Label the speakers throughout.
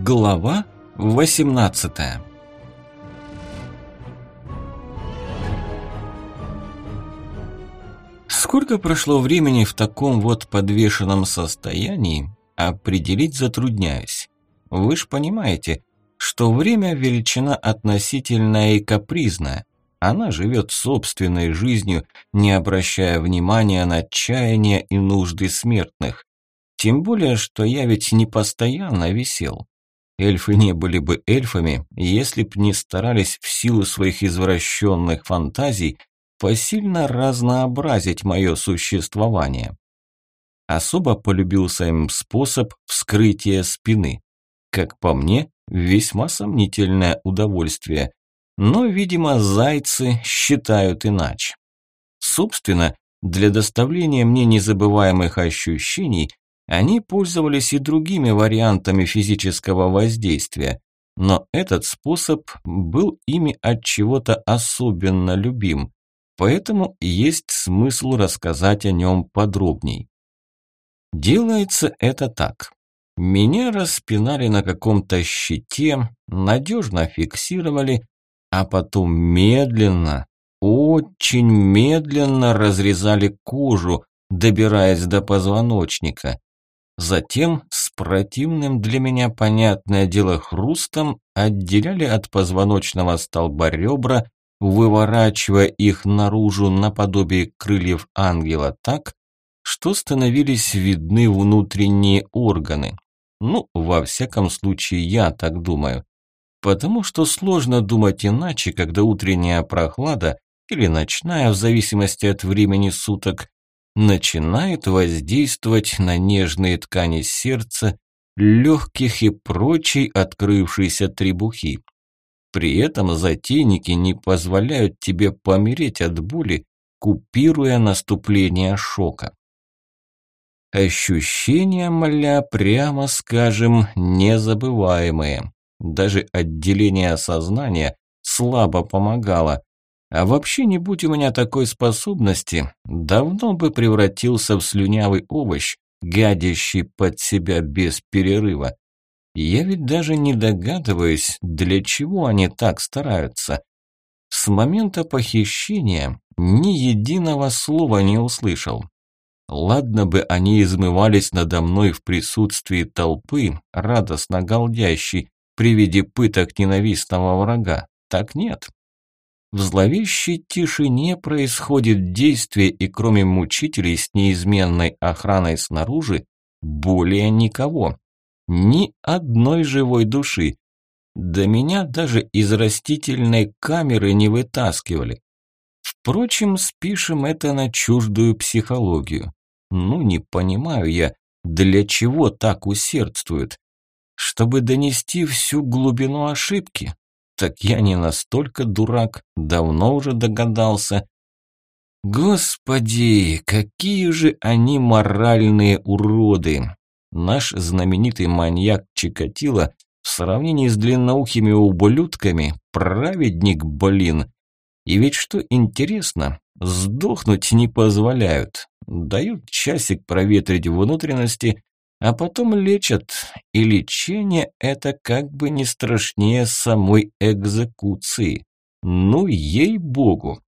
Speaker 1: Глава 18. Сколько прошло времени в таком вот подвешенном состоянии, определить затрудняюсь. Вы ж понимаете, что время величина относительная и капризная. Она живет собственной жизнью, не обращая внимания на чаяния и нужды смертных. Тем более, что я ведь не постоянно висел. Эльфы не были бы эльфами, если б не старались в силу своих извращенных фантазий посильно разнообразить мое существование. Особо полюбился им способ вскрытия спины. Как по мне, весьма сомнительное удовольствие. Но, видимо, зайцы считают иначе. Собственно, для доставления мне незабываемых ощущений они пользовались и другими вариантами физического воздействия, но этот способ был ими от чего-то особенно любим, поэтому есть смысл рассказать о нем подробней. Делается это так. Меня распинали на каком-то щите, надежно фиксировали, а потом медленно, очень медленно разрезали кожу, добираясь до позвоночника. Затем с противным для меня, понятное дело, хрустом отделяли от позвоночного столба ребра, выворачивая их наружу наподобие крыльев ангела так, что становились видны внутренние органы. Ну, во всяком случае, я так думаю. Потому что сложно думать иначе, когда утренняя прохлада или ночная, в зависимости от времени суток, начинает воздействовать на нежные ткани сердца, легких и прочей открывшейся требухи. При этом затейники не позволяют тебе помереть от боли, купируя наступление шока. Ощущения, мля, прямо скажем, незабываемые. Даже отделение сознания слабо помогало. А вообще, не будь у меня такой способности, давно бы превратился в слюнявый овощ, гадящий под себя без перерыва. Я ведь даже не догадываюсь, для чего они так стараются. С момента похищения ни единого слова не услышал. Ладно бы они измывались надо мной в присутствии толпы, радостно галдящей при виде пыток ненавистного врага. Так нет. В зловещей тишине происходит действие, и кроме мучителей с неизменной охраной снаружи, более никого. Ни одной живой души. До меня даже из растительной камеры не вытаскивали. Впрочем, спишем это на чуждую психологию. Ну, не понимаю я, для чего так усердствуют? Чтобы донести всю глубину ошибки? Так я не настолько дурак, давно уже догадался. Господи, какие же они моральные уроды! Наш знаменитый маньяк Чикатило в сравнении с длинноухими ублюдками праведник, блин. И ведь что интересно, сдохнуть не позволяют. Дают часик проветрить внутренности, а потом лечат, и лечение это как бы не страшнее самой экзекуции. Ну, ей-богу.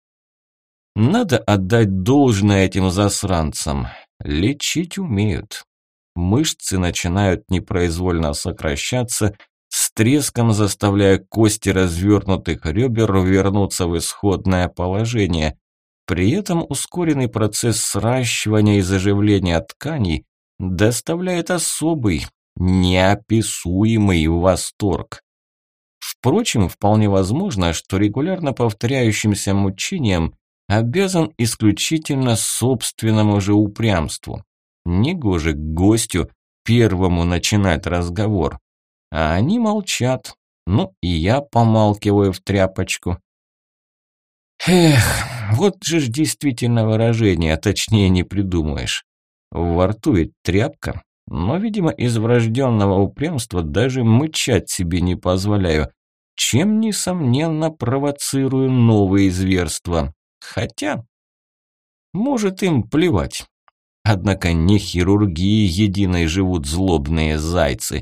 Speaker 1: Надо отдать должное этим засранцам. Лечить умеют. Мышцы начинают непроизвольно сокращаться, с треском заставляя кости развернутых ребер вернуться в исходное положение. При этом ускоренный процесс сращивания и заживления тканей доставляет особый, неописуемый восторг. Впрочем, вполне возможно, что регулярно повторяющимся мучением обязан исключительно собственному же упрямству. Негоже к гостю первому начинать разговор. А они молчат, ну и я помалкиваю в тряпочку. Эх, вот же ж действительно выражение, точнее не придумаешь. Во рту ведь тряпка, но, видимо, из врожденного упрямства даже мычать себе не позволяю, чем, несомненно, провоцирую новые зверства. Хотя, может, им плевать. Однако не хирургии единой живут злобные зайцы.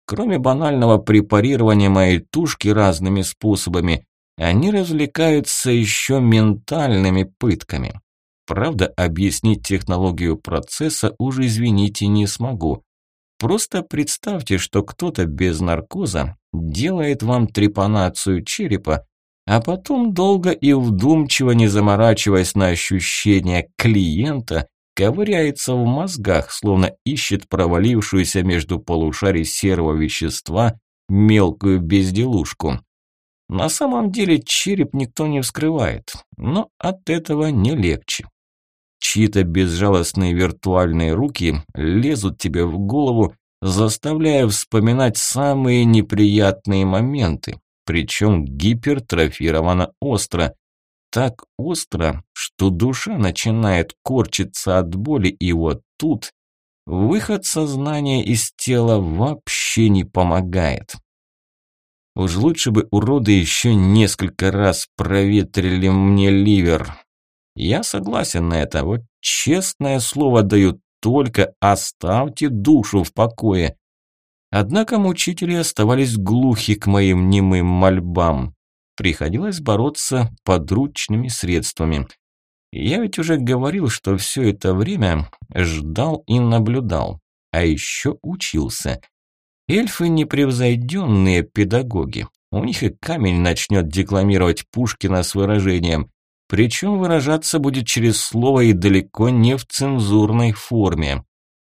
Speaker 1: Кроме банального препарирования моей тушки разными способами, они развлекаются еще ментальными пытками. Правда, объяснить технологию процесса уже, извините, не смогу. Просто представьте, что кто-то без наркоза делает вам трепанацию черепа, а потом долго и вдумчиво, не заморачиваясь на ощущения клиента, ковыряется в мозгах, словно ищет провалившуюся между полушарий серого вещества мелкую безделушку. На самом деле череп никто не вскрывает, но от этого не легче. Чьи-то безжалостные виртуальные руки лезут тебе в голову, заставляя вспоминать самые неприятные моменты, причем гипертрофированно остро. Так остро, что душа начинает корчиться от боли, и вот тут выход сознания из тела вообще не помогает. Уж лучше бы уроды еще несколько раз проветрили мне ливер. Я согласен на это, вот честное слово даю, только оставьте душу в покое. Однако мучители оставались глухи к моим немым мольбам. Приходилось бороться подручными средствами. Я ведь уже говорил, что все это время ждал и наблюдал, а еще учился. Эльфы непревзойденные педагоги. У них и камень начнет декламировать Пушкина с выражением. Причем выражаться будет через слово и далеко не в цензурной форме.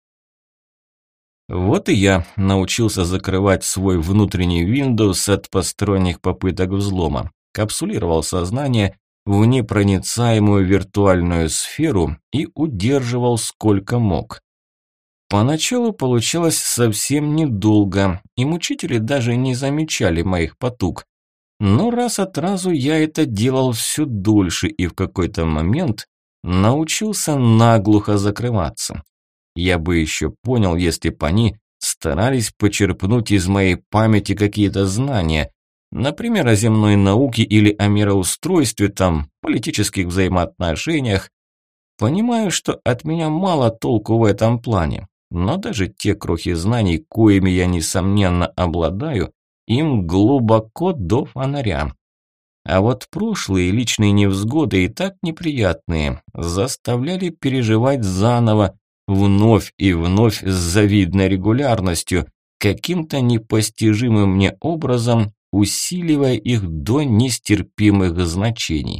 Speaker 1: Вот и я научился закрывать свой внутренний Windows от посторонних попыток взлома. Капсулировал сознание в непроницаемую виртуальную сферу и удерживал сколько мог. Поначалу получалось совсем недолго, и мучители даже не замечали моих потуг. Но раз от разу я это делал все дольше и в какой-то момент научился наглухо закрываться. Я бы еще понял, если бы они старались почерпнуть из моей памяти какие-то знания, например, о земной науке или о мироустройстве, там, политических взаимоотношениях. Понимаю, что от меня мало толку в этом плане, но даже те крохи знаний, коими я, несомненно, обладаю, им глубоко до фонаря. А вот прошлые личные невзгоды, и так неприятные, заставляли переживать заново, вновь и вновь с завидной регулярностью, каким-то непостижимым мне образом усиливая их до нестерпимых значений.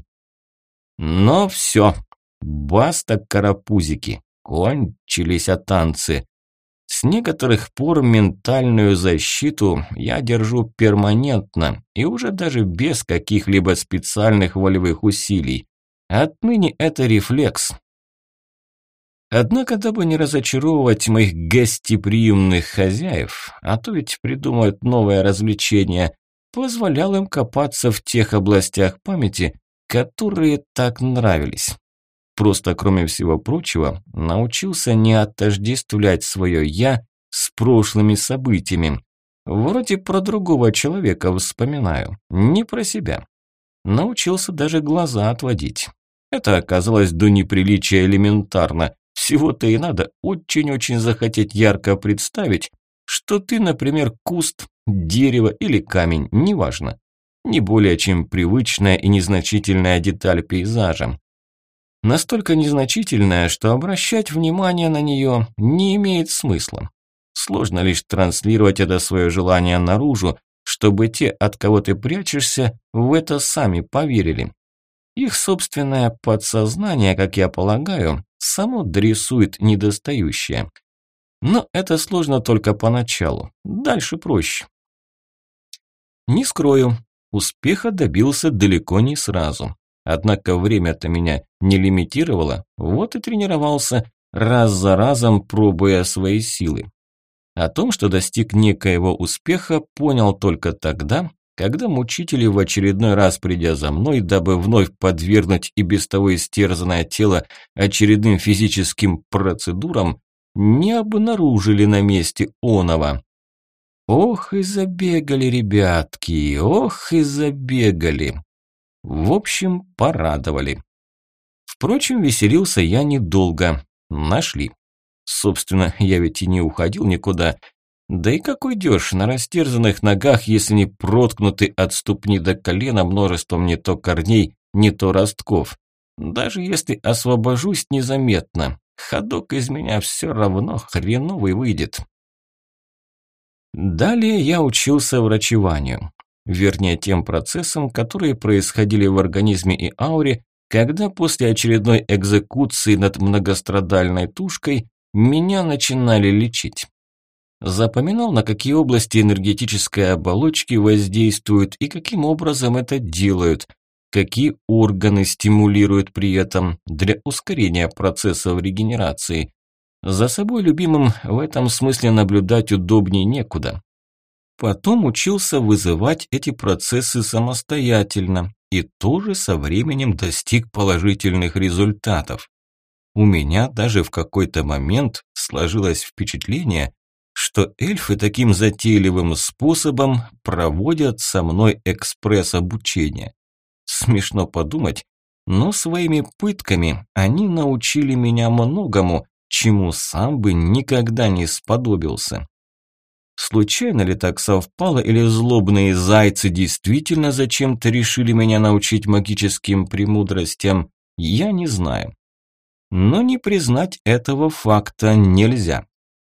Speaker 1: Но все, баста, карапузики, кончились танцы. С некоторых пор ментальную защиту я держу перманентно и уже даже без каких-либо специальных волевых усилий. Отныне это рефлекс. Однако, дабы не разочаровывать моих гостеприимных хозяев, а то ведь придумают новое развлечение, позволял им копаться в тех областях памяти, которые так нравились. Просто, кроме всего прочего, научился не отождествлять свое «я» с прошлыми событиями. Вроде про другого человека вспоминаю, не про себя. Научился даже глаза отводить. Это оказалось до неприличия элементарно. Всего-то и надо очень-очень захотеть ярко представить, что ты, например, куст, дерево или камень, неважно. Не более чем привычная и незначительная деталь пейзажа. Настолько незначительная, что обращать внимание на нее не имеет смысла. Сложно лишь транслировать это свое желание наружу, чтобы те, от кого ты прячешься, в это сами поверили. Их собственное подсознание, как я полагаю, само дрессует недостающее. Но это сложно только поначалу, дальше проще. Не скрою, успеха добился далеко не сразу. Однако время-то меня не лимитировало, вот и тренировался, раз за разом пробуя свои силы. О том, что достиг некоего успеха, понял только тогда, когда мучители, в очередной раз придя за мной, дабы вновь подвергнуть и без того истерзанное тело очередным физическим процедурам, не обнаружили на месте оного. Ох и забегали ребятки, ох и забегали. В общем, порадовали. Впрочем, веселился я недолго. Нашли. Собственно, я ведь и не уходил никуда. Да и как уйдешь на растерзанных ногах, если не проткнуты от ступни до колена множеством не то корней, не то ростков? Даже если освобожусь незаметно, ходок из меня все равно хреновый выйдет. Далее я учился врачеванию. Вернее, тем процессам, которые происходили в организме и ауре, когда после очередной экзекуции над многострадальной тушкой меня начинали лечить. Запоминал, на какие области энергетической оболочки воздействуют и каким образом это делают, какие органы стимулируют при этом для ускорения процессов регенерации. За собой любимым в этом смысле наблюдать удобнее некуда. Потом учился вызывать эти процессы самостоятельно и тоже со временем достиг положительных результатов. У меня даже в какой-то момент сложилось впечатление, что эльфы таким затейливым способом проводят со мной экспресс-обучение. Смешно подумать, но своими пытками они научили меня многому, чему сам бы никогда не сподобился. Случайно ли так совпало, или злобные зайцы действительно зачем-то решили меня научить магическим премудростям, я не знаю. Но не признать этого факта нельзя.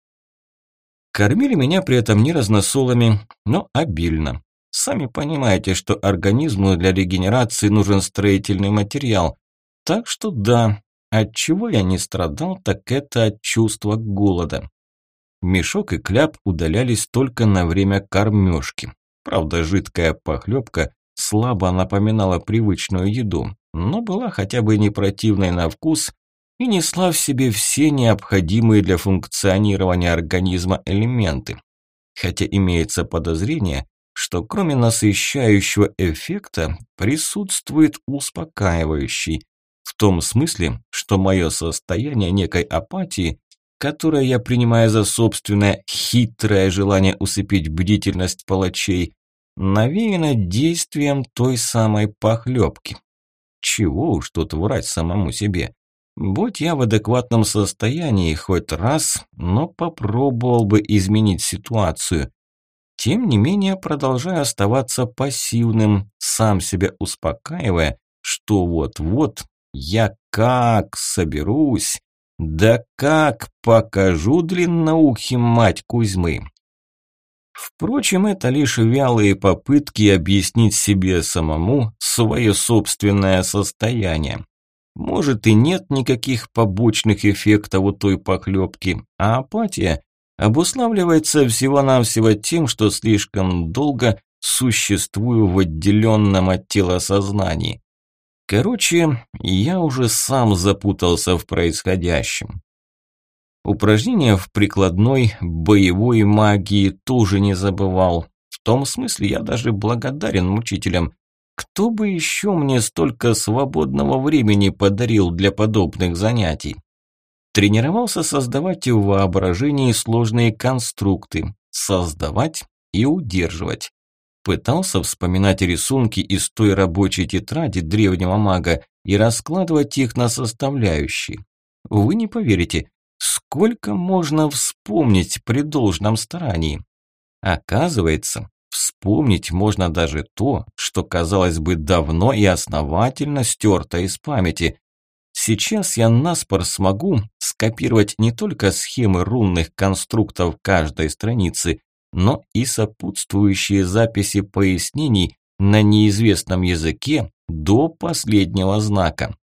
Speaker 1: Кормили меня при этом не разносолами, но обильно. Сами понимаете, что организму для регенерации нужен строительный материал. Так что да, от чего я не страдал, так это от чувства голода. Мешок и кляп удалялись только на время кормежки. Правда, жидкая похлебка слабо напоминала привычную еду, но была хотя бы не противной на вкус и несла в себе все необходимые для функционирования организма элементы. Хотя имеется подозрение, что кроме насыщающего эффекта присутствует успокаивающий, в том смысле, что мое состояние некой апатии, которое я принимаю за собственное хитрое желание усыпить бдительность палачей, навеяно действием той самой похлебки. Чего уж тут врать самому себе. Будь я в адекватном состоянии хоть раз, но попробовал бы изменить ситуацию. Тем не менее, продолжаю оставаться пассивным, сам себя успокаивая, что вот-вот я как соберусь, да как покажу длинноухим мать Кузьмы. Впрочем, это лишь вялые попытки объяснить себе самому свое собственное состояние. Может и нет никаких побочных эффектов у той похлебки, а апатия обуславливается всего-навсего тем, что слишком долго существую в отделенном от тела сознании. Короче, я уже сам запутался в происходящем. Упражнения в прикладной боевой магии тоже не забывал. В том смысле я даже благодарен мучителям. Кто бы еще мне столько свободного времени подарил для подобных занятий? Тренировался создавать в воображении сложные конструкты, создавать и удерживать. Пытался вспоминать рисунки из той рабочей тетради древнего мага и раскладывать их на составляющие. Вы не поверите, сколько можно вспомнить при должном старании. Оказывается, вспомнить можно даже то, что, казалось бы, давно и основательно стерто из памяти. Сейчас я наспор смогу скопировать не только схемы рунных конструктов каждой страницы, но и сопутствующие записи пояснений на неизвестном языке до последнего знака.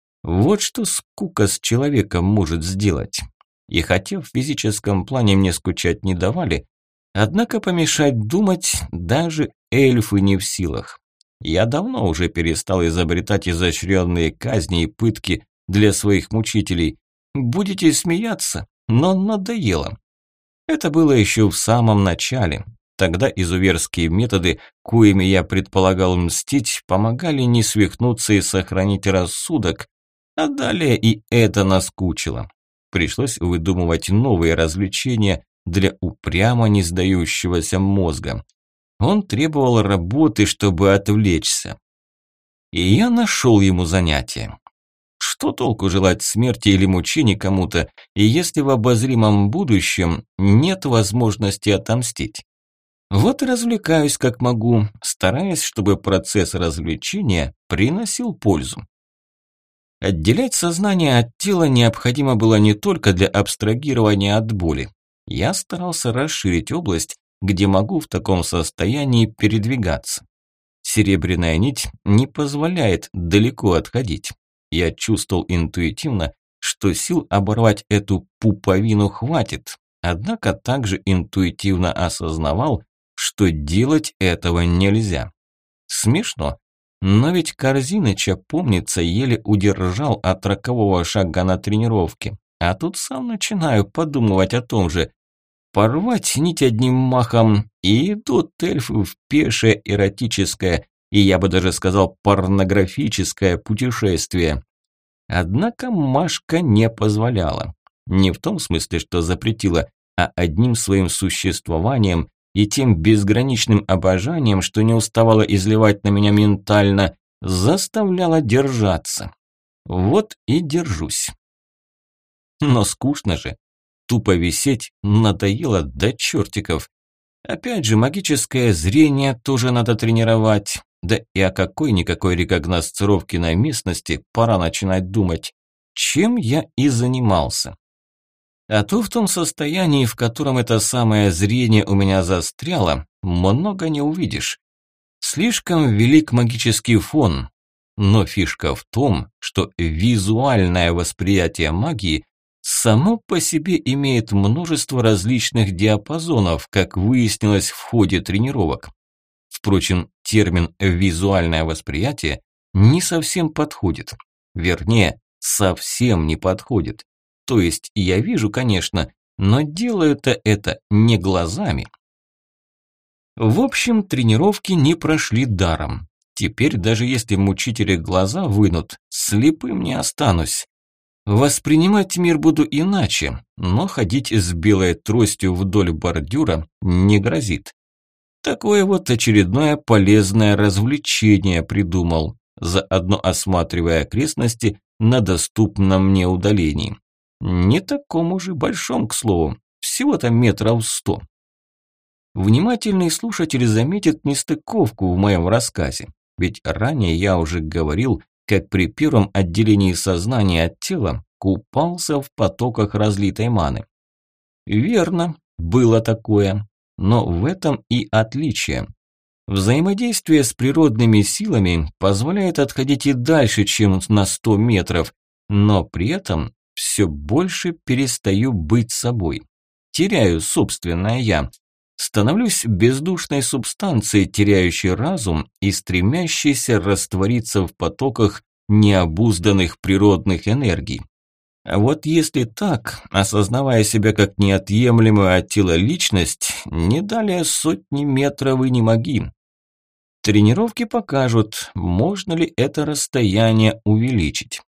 Speaker 1: Вот что скука с человеком может сделать. И хотя в физическом плане мне скучать не давали, однако помешать думать даже эльфы не в силах. Я давно уже перестал изобретать изощренные казни и пытки для своих мучителей. Будете смеяться, но надоело. Это было еще в самом начале. Тогда изуверские методы, коими я предполагал мстить, помогали не свихнуться и сохранить рассудок, а далее и это наскучило. Пришлось выдумывать новые развлечения для упрямо не сдающегося мозга. Он требовал работы, чтобы отвлечься. И я нашел ему занятие. Что толку желать смерти или мучений кому-то, и если в обозримом будущем нет возможности отомстить? Вот и развлекаюсь как могу, стараясь, чтобы процесс развлечения приносил пользу. Отделять сознание от тела необходимо было не только для абстрагирования от боли. Я старался расширить область, где могу в таком состоянии передвигаться. Серебряная нить не позволяет далеко отходить. Я чувствовал интуитивно, что сил оборвать эту пуповину хватит, однако также интуитивно осознавал, что делать этого нельзя. Смешно, но ведь Корзиныча, помнится, еле удержал от рокового шага на тренировке, а тут сам начинаю подумывать о том же. Порвать нить одним махом, и идут эльфы в пешее эротическое, и я бы даже сказал порнографическое путешествие. Однако Машка не позволяла. Не в том смысле, что запретила, а одним своим существованием и тем безграничным обожанием, что не уставала изливать на меня ментально, заставляла держаться. Вот и держусь. Но скучно же. Тупо висеть надоело до чертиков. Опять же, магическое зрение тоже надо тренировать. Да и о какой-никакой рекогносцировке на местности пора начинать думать. Чем я и занимался. А то в том состоянии, в котором это самое зрение у меня застряло, много не увидишь. Слишком велик магический фон. Но фишка в том, что визуальное восприятие магии само по себе имеет множество различных диапазонов, как выяснилось в ходе тренировок. Впрочем, термин «визуальное восприятие» не совсем подходит. Вернее, совсем не подходит. То есть я вижу, конечно, но делаю-то это не глазами. В общем, тренировки не прошли даром. Теперь даже если мучители глаза вынут, слепым не останусь. Воспринимать мир буду иначе, но ходить с белой тростью вдоль бордюра не грозит. Такое вот очередное полезное развлечение придумал, заодно осматривая окрестности на доступном мне удалении. Не таком уж и большом, к слову, всего-то метров 100. Внимательный слушатель заметит нестыковку в моем рассказе, ведь ранее я уже говорил, как при первом отделении сознания от тела купался в потоках разлитой маны. Верно, было такое, но в этом и отличие. Взаимодействие с природными силами позволяет отходить и дальше, чем на 100 метров, но при этом все больше перестаю быть собой. Теряю собственное «я». Становлюсь бездушной субстанцией, теряющей разум и стремящейся раствориться в потоках необузданных природных энергий. А вот если так, осознавая себя как неотъемлемую от тела личность, не далее сотни метров и не моги. Тренировки покажут, можно ли это расстояние увеличить.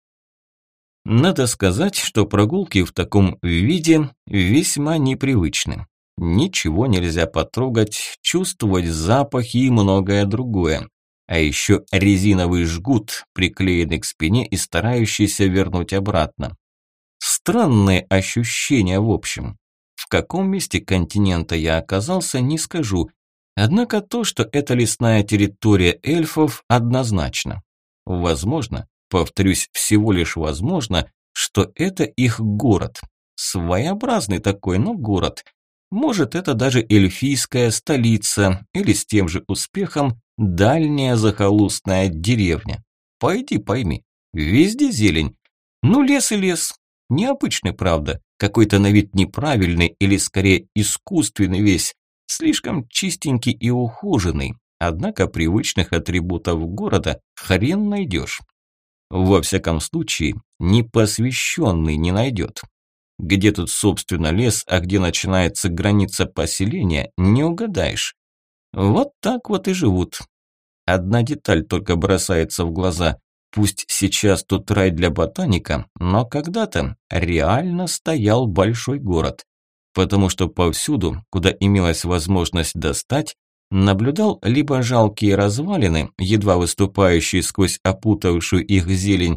Speaker 1: Надо сказать, что прогулки в таком виде весьма непривычны. Ничего нельзя потрогать, чувствовать запахи и многое другое. А еще резиновый жгут, приклеенный к спине и старающийся вернуть обратно. Странные ощущения в общем. В каком месте континента я оказался, не скажу. Однако то, что это лесная территория эльфов, однозначно. Возможно, повторюсь, всего лишь возможно, что это их город. Своеобразный такой, но город. Может, это даже эльфийская столица или с тем же успехом дальняя захолустная деревня. Пойди пойми, везде зелень. Ну, лес и лес. Необычный, правда, какой-то на вид неправильный или скорее искусственный весь, слишком чистенький и ухоженный, однако привычных атрибутов города хрен найдешь. Во всяком случае, непосвященный не найдет. Где тут, собственно, лес, а где начинается граница поселения, не угадаешь. Вот так вот и живут. Одна деталь только бросается в глаза. Пусть сейчас тут рай для ботаника, но когда-то реально стоял большой город. Потому что повсюду, куда имелась возможность достать, наблюдал либо жалкие развалины, едва выступающие сквозь опутавшую их зелень,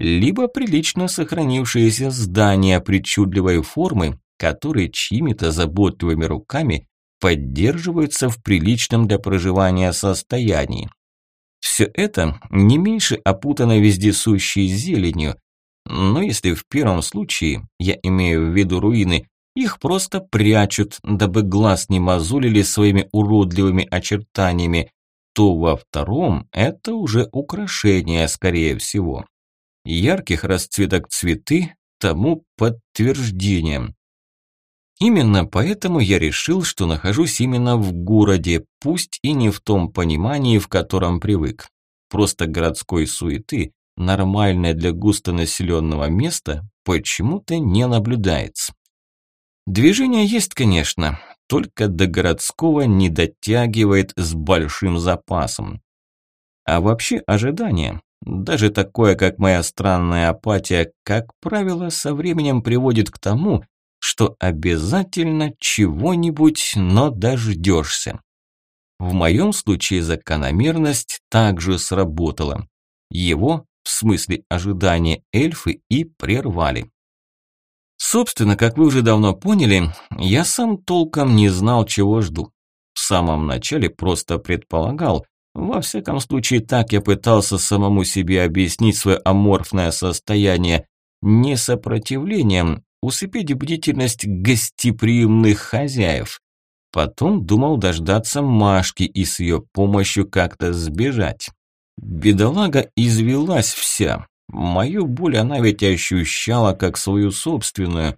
Speaker 1: либо прилично сохранившиеся здания причудливой формы, которые чьими-то заботливыми руками поддерживаются в приличном для проживания состоянии. Все это не меньше опутано вездесущей зеленью, но если в первом случае, я имею в виду руины, их просто прячут, дабы глаз не мозолили своими уродливыми очертаниями, то во втором это уже украшение, скорее всего. Ярких расцветок цветы тому подтверждением. Именно поэтому я решил, что нахожусь именно в городе, пусть и не в том понимании, в котором привык. Просто городской суеты, нормальной для густонаселенного места, почему-то не наблюдается. Движение есть, конечно, только до городского не дотягивает с большим запасом. А вообще ожидание, даже такое, как моя странная апатия, как правило, со временем приводит к тому, что обязательно чего-нибудь, но дождешься. В моем случае закономерность также сработала. Его, в смысле ожидания, эльфы и прервали. Собственно, как вы уже давно поняли, я сам толком не знал, чего жду. В самом начале просто предполагал, во всяком случае так я пытался самому себе объяснить свое аморфное состояние, не сопротивлением, усыпить бдительность гостеприимных хозяев. Потом думал дождаться Машки и с ее помощью как-то сбежать. Бедолага извелась вся. Мою боль она ведь ощущала как свою собственную.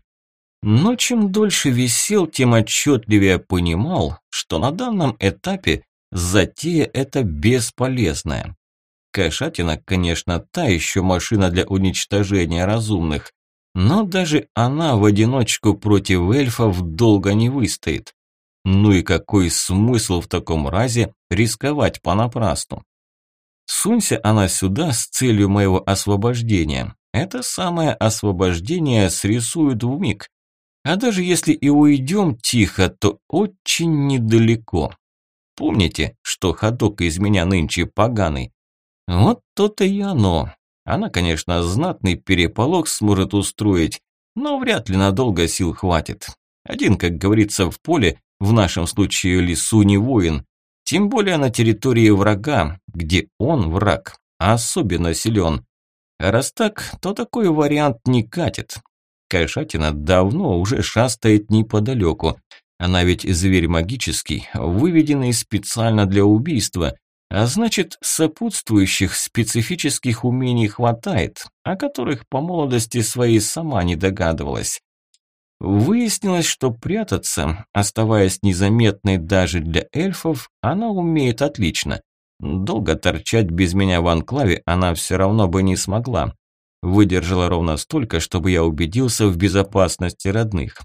Speaker 1: Но чем дольше висел, тем отчетливее понимал, что на данном этапе затея эта бесполезная. Кошатина, конечно, та еще машина для уничтожения разумных, но даже она в одиночку против эльфов долго не выстоит. Ну и какой смысл в таком разе рисковать понапрасну? Сунься она сюда с целью моего освобождения. Это самое освобождение срисуют вмиг. А даже если и уйдем тихо, то очень недалеко. Помните, что ходок из меня нынче поганый? Вот то-то и оно. Она, конечно, знатный переполох сможет устроить, но вряд ли надолго сил хватит. Один, как говорится, в поле, в нашем случае лесу, не воин. Тем более на территории врага, где он, враг, особенно силен. А раз так, то такой вариант не катит. Кошатина давно уже шастает неподалеку. Она ведь зверь магический, выведенный специально для убийства, а значит, сопутствующих специфических умений хватает, о которых по молодости своей сама не догадывалась. Выяснилось, что прятаться, оставаясь незаметной даже для эльфов, она умеет отлично. Долго торчать без меня в анклаве она все равно бы не смогла. Выдержала ровно столько, чтобы я убедился в безопасности родных.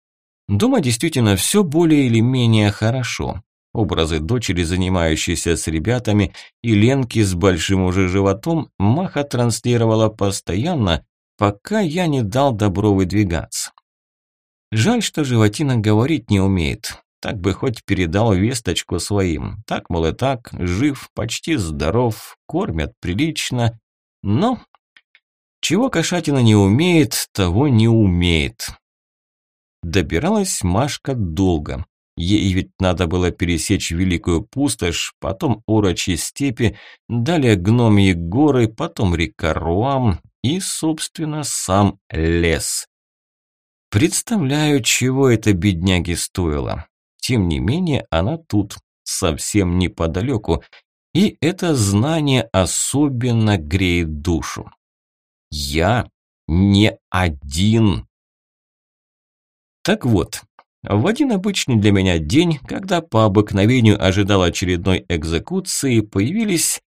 Speaker 1: Дома действительно все более или менее хорошо. Образы дочери, занимающейся с ребятами, и Ленки с большим уже животом Маха транслировала постоянно, пока я не дал добро выдвигаться. Жаль, что животина говорить не умеет. Так бы хоть передал весточку своим. Так, мол, и так, жив, почти здоров, кормят прилично. Но чего кошатина не умеет, того не умеет. Добиралась Машка долго. Ей ведь надо было пересечь Великую Пустошь, потом Орочьи степи, далее Гномьи горы, потом река Руам и, собственно, сам лес. Представляю, чего это бедняге стоило. Тем не менее, она тут, совсем неподалеку, и это знание особенно греет душу. Я не один. Так вот, в один обычный для меня день, когда по обыкновению ожидал очередной экзекуции, появились...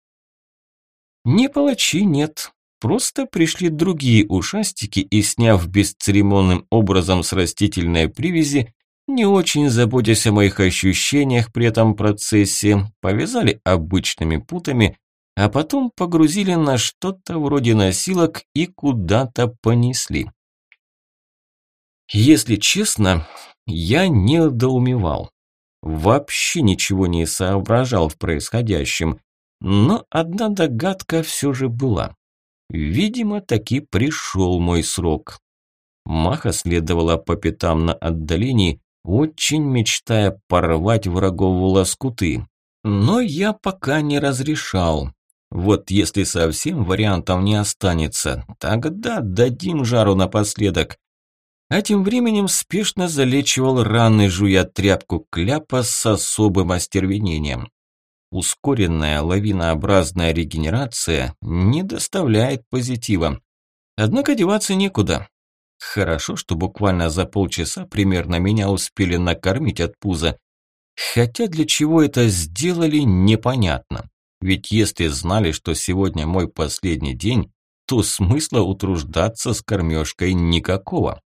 Speaker 1: Не палачи, нет. Просто пришли другие ушастики и, сняв бесцеремонным образом с растительной привязи, не очень заботясь о моих ощущениях при этом процессе, повязали обычными путами, а потом погрузили на что-то вроде носилок и куда-то понесли. Если честно, я недоумевал. Вообще ничего не соображал в происходящем, но одна догадка все же была. Видимо, таки пришел мой срок. Маха следовала по пятам на отдалении, очень мечтая порвать врагов в лоскуты. Но я пока не разрешал. Вот если совсем вариантов не останется, тогда дадим жару напоследок. А тем временем спешно залечивал раны, жуя тряпку кляпа с особым остервенением. Ускоренная лавинообразная регенерация не доставляет позитива. Однако деваться некуда. Хорошо, что буквально за полчаса примерно меня успели накормить от пуза. Хотя для чего это сделали, непонятно. Ведь если знали, что сегодня мой последний день, то смысла утруждаться с кормежкой никакого.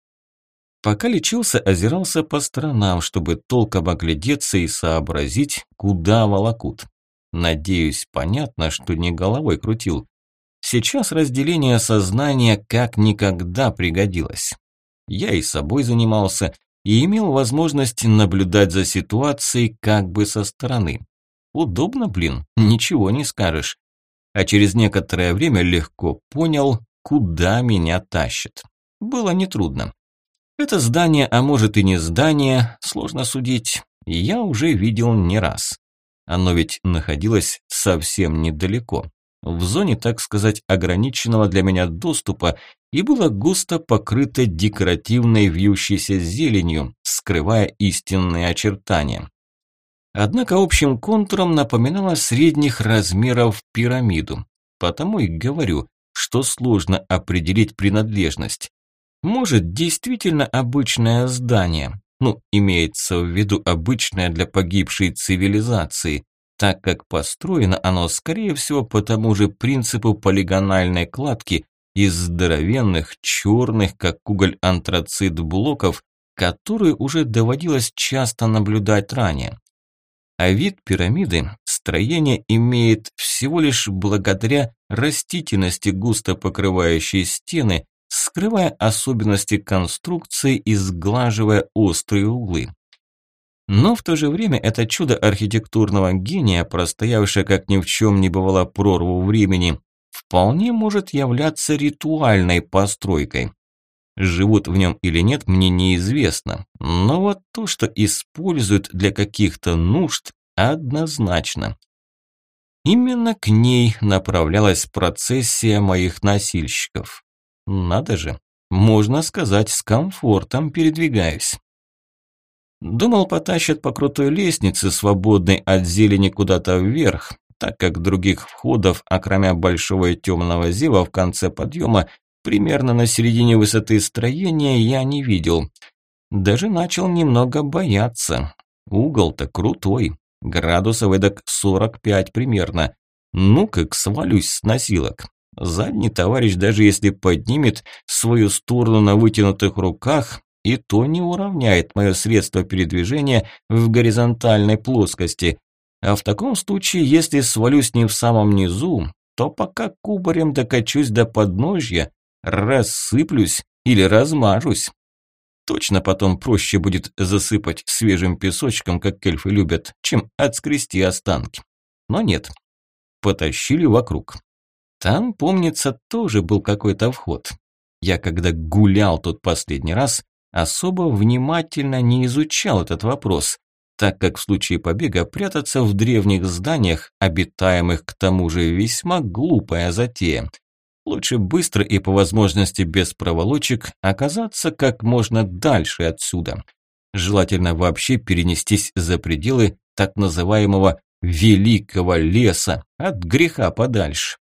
Speaker 1: Пока лечился, озирался по сторонам, чтобы толком оглядеться и сообразить, куда волокут. Надеюсь, понятно, что не головой крутил. Сейчас разделение сознания как никогда пригодилось. Я и собой занимался, и имел возможность наблюдать за ситуацией как бы со стороны. Удобно, блин, ничего не скажешь. А через некоторое время легко понял, куда меня тащит. Было нетрудно. Это здание, а может и не здание, сложно судить, я уже видел не раз. Оно ведь находилось совсем недалеко, в зоне, так сказать, ограниченного для меня доступа, и было густо покрыто декоративной вьющейся зеленью, скрывая истинные очертания. Однако общим контуром напоминала средних размеров пирамиду, потому и говорю, что сложно определить принадлежность. Может, действительно обычное здание, имеется в виду обычное для погибшей цивилизации, так как построено оно, скорее всего, по тому же принципу полигональной кладки из здоровенных, черных, как уголь, антрацит блоков, которые уже доводилось часто наблюдать ранее. А вид пирамиды строение имеет всего лишь благодаря растительности, густо покрывающей стены, скрывая особенности конструкции и сглаживая острые углы. Но в то же время это чудо архитектурного гения, простоявшее как ни в чем не бывало прорву времени, вполне может являться ритуальной постройкой. Живут в нем или нет, мне неизвестно, но вот то, что используют для каких-то нужд, однозначно. Именно к ней направлялась процессия моих носильщиков. Надо же, можно сказать, с комфортом передвигаюсь. Думал, потащат по крутой лестнице, свободной от зелени куда-то вверх, так как других входов, окромя большого и темного зева в конце подъема, примерно на середине высоты строения, я не видел. Даже начал немного бояться. Угол-то крутой, градусов эдак 45 примерно. Ну как свалюсь с носилок. Задний товарищ, даже если поднимет свою сторону на вытянутых руках, и то не уравняет мое средство передвижения в горизонтальной плоскости. А в таком случае, если свалюсь не в самом низу, то пока кубарем докачусь до подножья, рассыплюсь или размажусь. Точно потом проще будет засыпать свежим песочком, как эльфы любят, чем отскрести останки. Но нет, потащили вокруг. Там, помнится, тоже был какой-то вход. Я когда гулял тут последний раз, особо внимательно не изучал этот вопрос, так как в случае побега прятаться в древних зданиях, обитаемых к тому же, весьма глупая затея. Лучше быстро и по возможности без проволочек оказаться как можно дальше отсюда. Желательно вообще перенестись за пределы так называемого «великого леса», от греха подальше.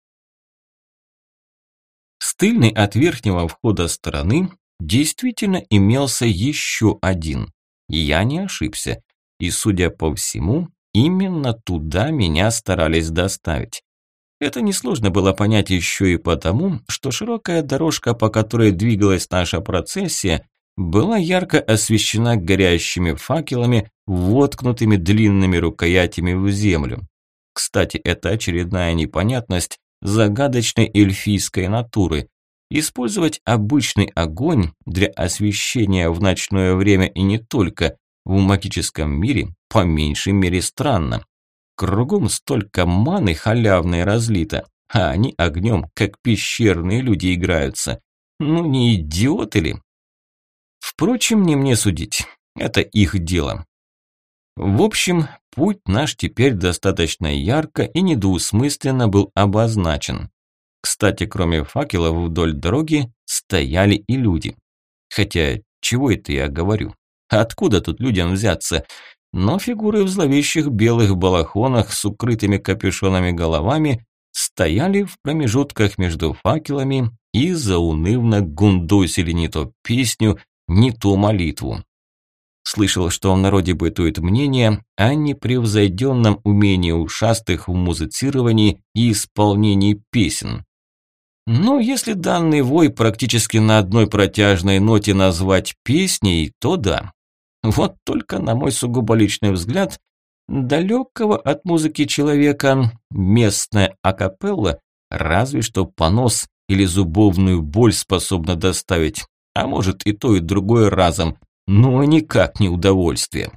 Speaker 1: С тыльной от верхнего входа стороны действительно имелся еще один. Я не ошибся. И, судя по всему, именно туда меня старались доставить. Это несложно было понять еще и потому, что широкая дорожка, по которой двигалась наша процессия, была ярко освещена горящими факелами, воткнутыми длинными рукоятями в землю. Кстати, это очередная непонятность загадочной эльфийской натуры. Использовать обычный огонь для освещения в ночное время и не только в магическом мире по меньшей мере странно. Кругом столько маны халявной разлито, а они огнем, как пещерные люди, играются. Ну не идиоты ли? Впрочем, не мне судить, это их дело. В общем, путь наш теперь достаточно ярко и недвусмысленно был обозначен. Кстати, кроме факелов вдоль дороги стояли и люди. Хотя, чего это я говорю? Откуда тут людям взяться? Но фигуры в зловещих белых балахонах с укрытыми капюшонами головами стояли в промежутках между факелами и заунывно гундосили не то песню, не то молитву. Слышал, что в народе бытует мнение о непревзойденном умении ушастых в музицировании и исполнении песен. Но если данный вой практически на одной протяжной ноте назвать песней, то да. Вот только, на мой сугубо личный взгляд, далекого от музыки человека местная акапелла разве что понос или зубовную боль способна доставить, а может и то, и другое разом, но никак не удовольствие.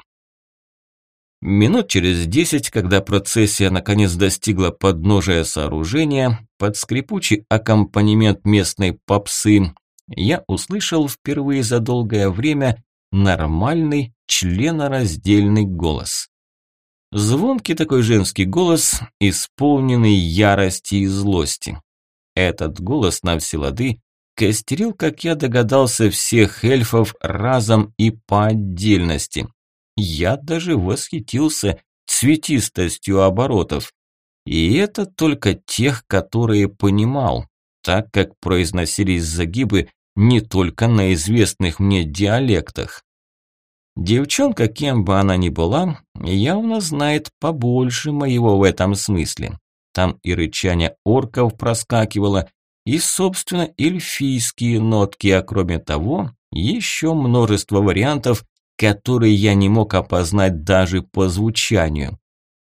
Speaker 1: Минут через 10, когда процессия наконец достигла подножия сооружения, под скрипучий аккомпанемент местной попсы, я услышал впервые за долгое время нормальный членораздельный голос. Звонкий такой женский голос, исполненный ярости и злости. Этот голос на все лады костерил, как я догадался, всех эльфов разом и по отдельности. Я даже восхитился цветистостью оборотов. И это только тех, которые понимал, так как произносились загибы не только на известных мне диалектах. Девчонка, кем бы она ни была, явно знает побольше моего в этом смысле. Там и рычание орков проскакивало, и, собственно, эльфийские нотки, а кроме того, еще множество вариантов, которые я не мог опознать даже по звучанию.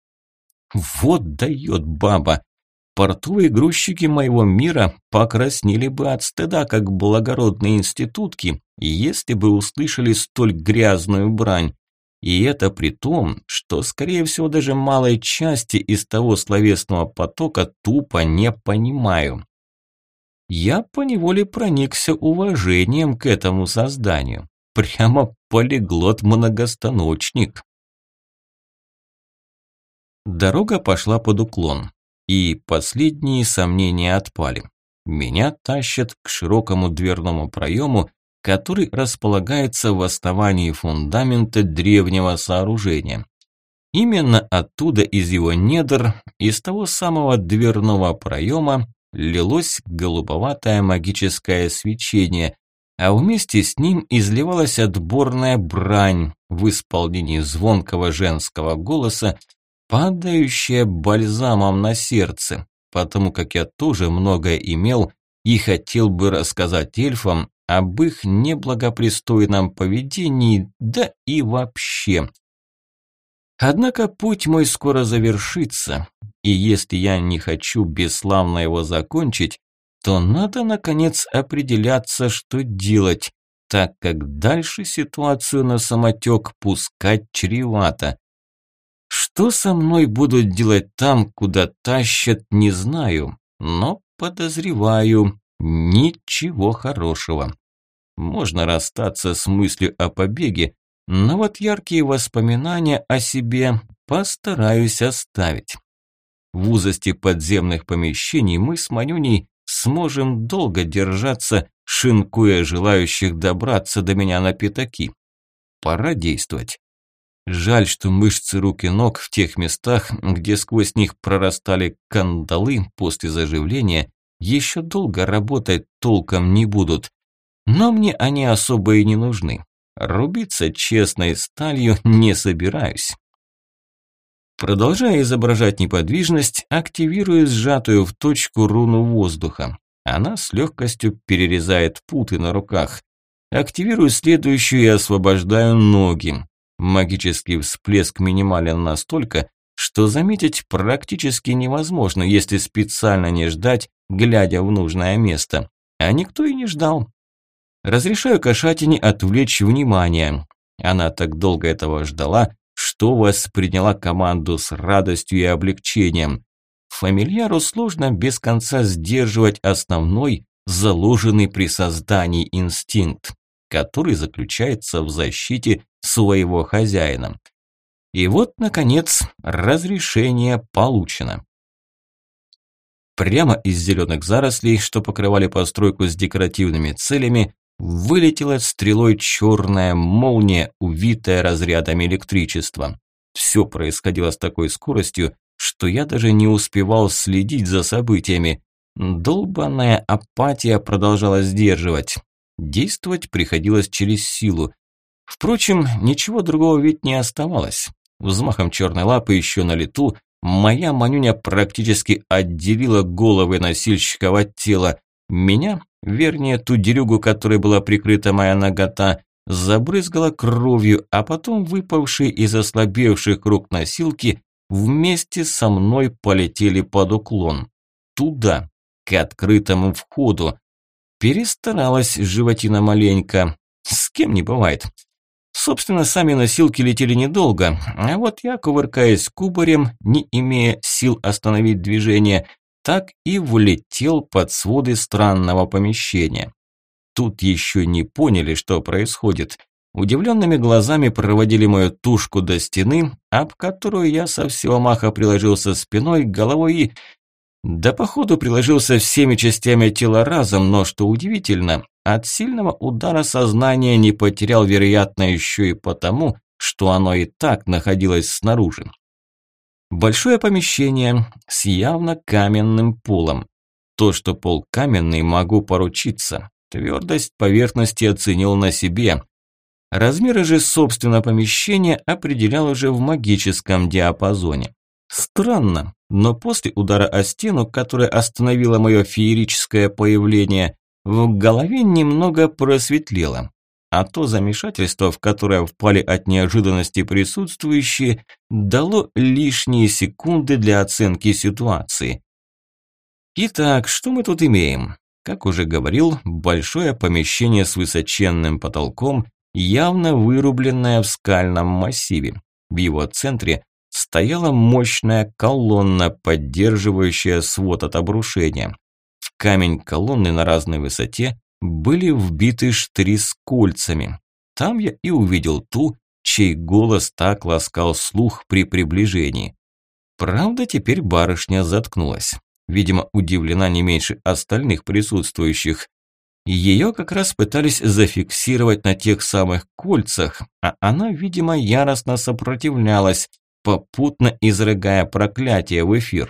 Speaker 1: Вот дает баба! Портовые грузчики моего мира покраснели бы от стыда, как благородные институтки, если бы услышали столь грязную брань. И это при том, что, скорее всего, даже малой части из того словесного потока тупо не понимаю. Я поневоле проникся уважением к этому созданию. Прямо полиглот-многостаночник. Дорога пошла под уклон, и последние сомнения отпали. Меня тащат к широкому дверному проему, который располагается в основании фундамента древнего сооружения. Именно оттуда, из его недр, из того самого дверного проема, лилось голубоватое магическое свечение, а вместе с ним изливалась отборная брань в исполнении звонкого женского голоса, падающая бальзамом на сердце, потому как я тоже многое имел и хотел бы рассказать эльфам об их неблагопристойном поведении, да и вообще. Однако путь мой скоро завершится, и если я не хочу бесславно его закончить, то надо наконец определяться, что делать, так как дальше ситуацию на самотек пускать чревато. Что со мной будут делать там, куда тащат, не знаю, но подозреваю, ничего хорошего. Можно расстаться с мыслью о побеге, но вот яркие воспоминания о себе постараюсь оставить. В узости подземных помещений мы с Манюней сможем долго держаться, шинкуя желающих добраться до меня на пятаки. Пора действовать. Жаль, что мышцы рук и ног в тех местах, где сквозь них прорастали кандалы после заживления, еще долго работать толком не будут. Но мне они особо и не нужны. Рубиться честной сталью не собираюсь. Продолжая изображать неподвижность, активирую сжатую в точку руну воздуха. Она с легкостью перерезает путы на руках. Активирую следующую и освобождаю ноги. Магический всплеск минимален настолько, что заметить практически невозможно, если специально не ждать, глядя в нужное место. А никто и не ждал. Разрешаю кошатине отвлечь внимание. Она так долго этого ждала, что восприняла команду с радостью и облегчением. фамильяру сложно без конца сдерживать основной, заложенный при создании инстинкт, который заключается в защите своего хозяина. И вот, наконец, разрешение получено. Прямо из зеленых зарослей, что покрывали постройку с декоративными целями, вылетела стрелой черная молния, увитая разрядами электричества. Все происходило с такой скоростью, что я даже не успевал следить за событиями. Долбаная апатия продолжала сдерживать. Действовать приходилось через силу. Впрочем, ничего другого ведь не оставалось. Взмахом черной лапы еще на лету моя манюня практически отделила головы носильщиков от тела. Меня, вернее ту дерюгу, которой была прикрыта моя нагота, забрызгала кровью, а потом выпавшие из ослабевших рук носилки вместе со мной полетели под уклон. Туда, к открытому входу. Перестаралась животина маленько. С кем не бывает. Собственно, сами носилки летели недолго, а вот я, кувыркаясь кубарем, не имея сил остановить движение, так и влетел под своды странного помещения. Тут еще не поняли, что происходит. Удивленными глазами проводили мою тушку до стены, об которую я со всего маха приложился спиной, головой и... Да походу приложился всеми частями тела разом, но, что удивительно, от сильного удара сознание не потерял, вероятно, еще и потому, что оно и так находилось снаружи. Большое помещение с явно каменным полом. То, что пол каменный, могу поручиться. Твердость поверхности оценил на себе. Размеры же, собственно, помещения определял уже в магическом диапазоне. Странно, но после удара о стену, которая остановила мое феерическое появление, в голове немного просветлело. А то замешательство, в которое впали от неожиданности присутствующие, дало лишние секунды для оценки ситуации. Итак, что мы тут имеем? Как уже говорил, большое помещение с высоченным потолком, явно вырубленное в скальном массиве. В его центре стояла мощная колонна, поддерживающая свод от обрушения. В камень колонны на разной высоте были вбиты штыри с кольцами. Там я и увидел ту, чей голос так ласкал слух при приближении. Правда, теперь барышня заткнулась. Видимо, удивлена не меньше остальных присутствующих. Ее как раз пытались зафиксировать на тех самых кольцах, а она, видимо, яростно сопротивлялась, попутно изрыгая проклятие в эфир.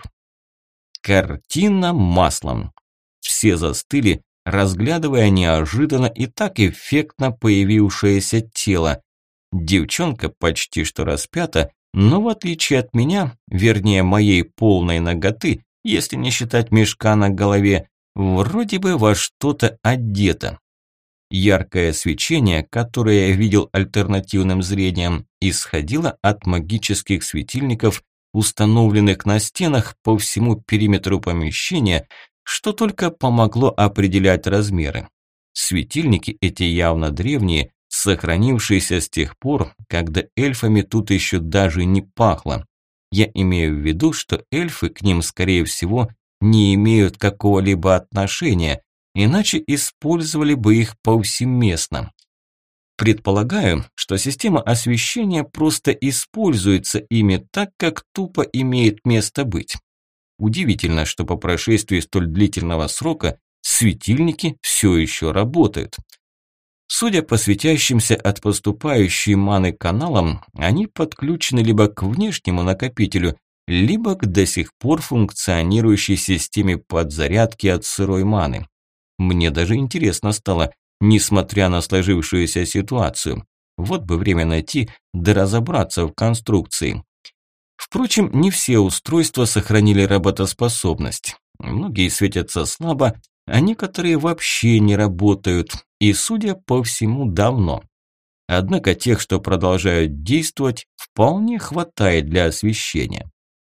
Speaker 1: Картина маслом. Все застыли, разглядывая неожиданно и так эффектно появившееся тело. Девчонка почти что распята, но в отличие от меня, вернее моей полной наготы, если не считать мешка на голове, вроде бы во что-то одета. Яркое свечение, которое я видел альтернативным зрением, исходило от магических светильников, установленных на стенах по всему периметру помещения, что только помогло определять размеры. Светильники эти явно древние, сохранившиеся с тех пор, когда эльфами тут еще даже не пахло. Я имею в виду, что эльфы к ним, скорее всего, не имеют какого-либо отношения, иначе использовали бы их повсеместно. Предполагаю, что система освещения просто используется ими так, как тупо имеет место быть. Удивительно, что по прошествии столь длительного срока светильники все еще работают. Судя по светящимся от поступающей маны каналам, они подключены либо к внешнему накопителю, либо к до сих пор функционирующей системе подзарядки от сырой маны. Мне даже интересно стало, несмотря на сложившуюся ситуацию. Вот бы время найти, да разобраться в конструкции. Впрочем, не все устройства сохранили работоспособность. Многие светятся слабо, а некоторые вообще не работают, и, судя по всему, давно. Однако тех, что продолжают действовать, вполне хватает для освещения.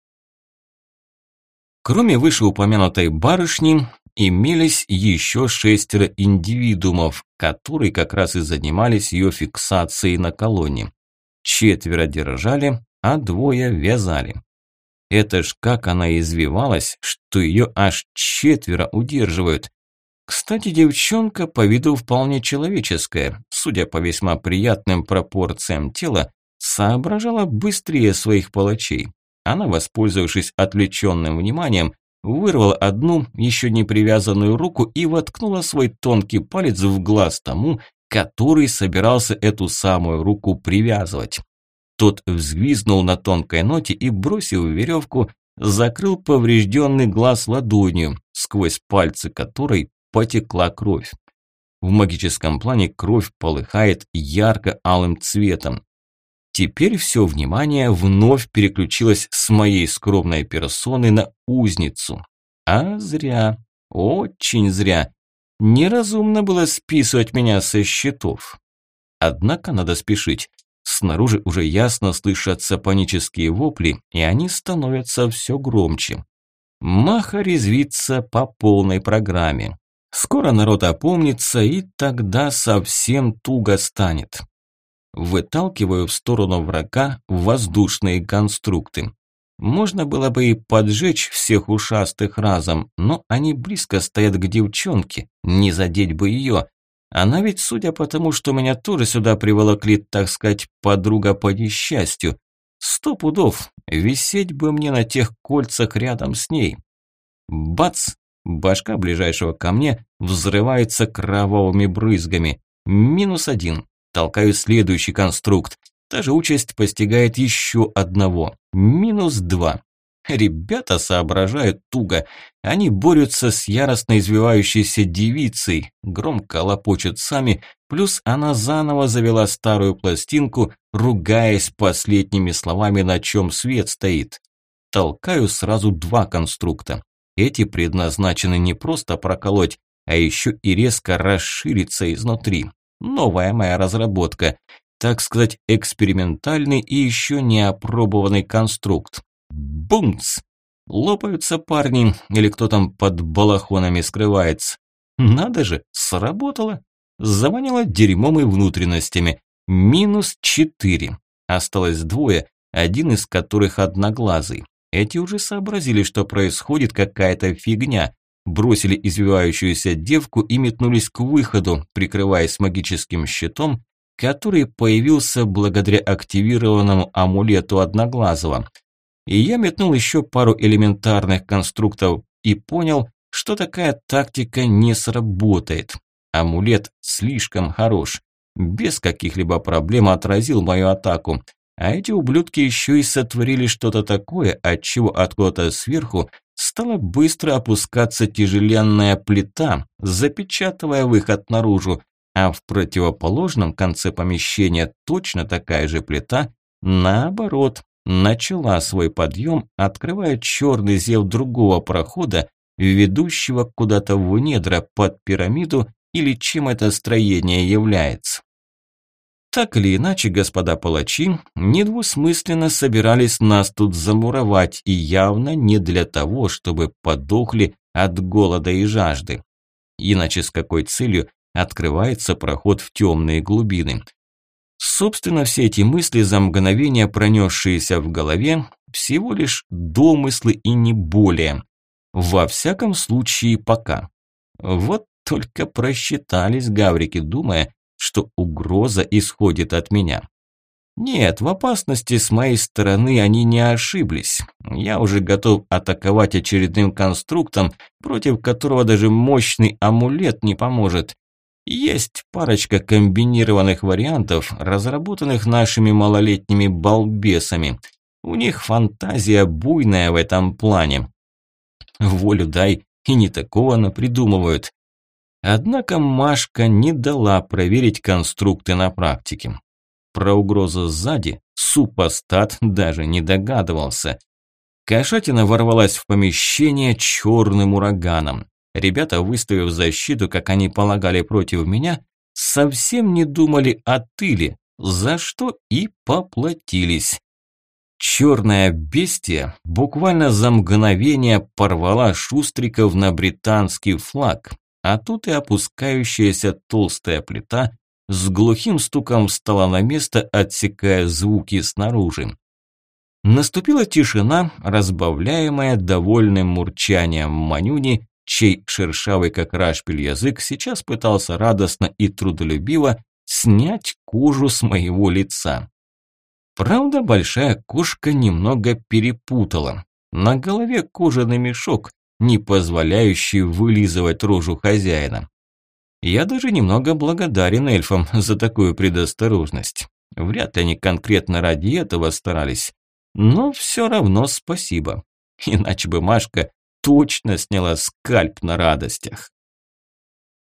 Speaker 1: Кроме вышеупомянутой барышни, имелись еще 6 индивидуумов, которые как раз и занимались ее фиксацией на колонне. 4 держали, а 2 вязали. Это ж как она извивалась, что ее аж 4 удерживают. Кстати, девчонка по виду вполне человеческая, судя по весьма приятным пропорциям тела, соображала быстрее своих палачей. Она, воспользовавшись отвлеченным вниманием, вырвала одну, еще не привязанную руку и воткнула свой тонкий палец в глаз тому, который собирался эту самую руку привязывать. Тот взвизгнул на тонкой ноте и, бросив веревку, закрыл поврежденный глаз ладонью, сквозь пальцы которой потекла кровь. В магическом плане кровь полыхает ярко-алым цветом. Теперь все внимание вновь переключилось с моей скромной персоны на узницу. А зря, очень зря. Неразумно было списывать меня со счетов. Однако надо спешить. Снаружи уже ясно слышатся панические вопли, и они становятся все громче. Маха резвится по полной программе. Скоро народ опомнится, и тогда совсем туго станет. Выталкиваю в сторону врага воздушные конструкты. Можно было бы и поджечь всех ушастых разом, но они близко стоят к девчонке, не задеть бы ее. Она ведь, судя по тому, что меня тоже сюда приволокли, так сказать, подруга по несчастью. 100 пудов, висеть бы мне на тех кольцах рядом с ней. Бац! Башка ближайшего ко мне взрывается кровавыми брызгами. -1. Толкаю следующий конструкт. Та же участь постигает еще одного. -2. Ребята соображают туго. Они борются с яростно извивающейся девицей, громко лопочут сами, плюс она заново завела старую пластинку, ругаясь последними словами, на чем свет стоит. Толкаю сразу 2 конструкта. Эти предназначены не просто проколоть, а еще и резко расшириться изнутри. Новая моя разработка, так сказать, экспериментальный и еще не опробованный конструкт. Бумц! Лопаются парни, или кто там под балахонами скрывается. Надо же, сработало. Завоняло дерьмом и внутренностями. -4. Осталось 2, один из которых одноглазый. Эти уже сообразили, что происходит какая-то фигня. Бросили извивающуюся девку и метнулись к выходу, прикрываясь магическим щитом, который появился благодаря активированному амулету Одноглазого. И я метнул еще пару элементарных конструктов и понял, что такая тактика не сработает. Амулет слишком хорош. Без каких-либо проблем отразил мою атаку. А эти ублюдки еще и сотворили что-то такое, отчего откуда-то сверху стала быстро опускаться тяжеленная плита, запечатывая выход наружу, а в противоположном конце помещения точно такая же плита, наоборот, начала свой подъем, открывая черный зев другого прохода, ведущего куда-то в недра под пирамиду или чем это строение является. Так или иначе, господа палачи недвусмысленно собирались нас тут замуровать, и явно не для того, чтобы подохли от голода и жажды. Иначе с какой целью открывается проход в темные глубины? Собственно, все эти мысли, за мгновение пронесшиеся в голове, всего лишь домыслы и не более. Во всяком случае, пока. Вот только просчитались гаврики, думая, что угроза исходит от меня. Нет, в опасности с моей стороны они не ошиблись. Я уже готов атаковать очередным конструктом, против которого даже мощный амулет не поможет. Есть парочка комбинированных вариантов, разработанных нашими малолетними балбесами. У них фантазия буйная в этом плане. Волю дай, и не такого напридумывают. Однако Машка не дала проверить конструкты на практике. Про угрозу сзади супостат даже не догадывался. Кошатина ворвалась в помещение черным ураганом. Ребята, выставив защиту, как они полагали, против меня, совсем не думали о тыле, за что и поплатились. Черная бестия буквально за мгновение порвала Шустриков на британский флаг, а тут и опускающаяся толстая плита с глухим стуком встала на место, отсекая звуки снаружи. Наступила тишина, разбавляемая довольным мурчанием Манюни, чей шершавый как рашпиль язык сейчас пытался радостно и трудолюбиво снять кожу с моего лица. Правда, большая кошка немного перепутала. На голове кожаный мешок, не позволяющий вылизывать рожу хозяина. Я даже немного благодарен эльфам за такую предосторожность. Вряд ли они конкретно ради этого старались. Но все равно спасибо. Иначе бы Машка точно сняла скальп на радостях.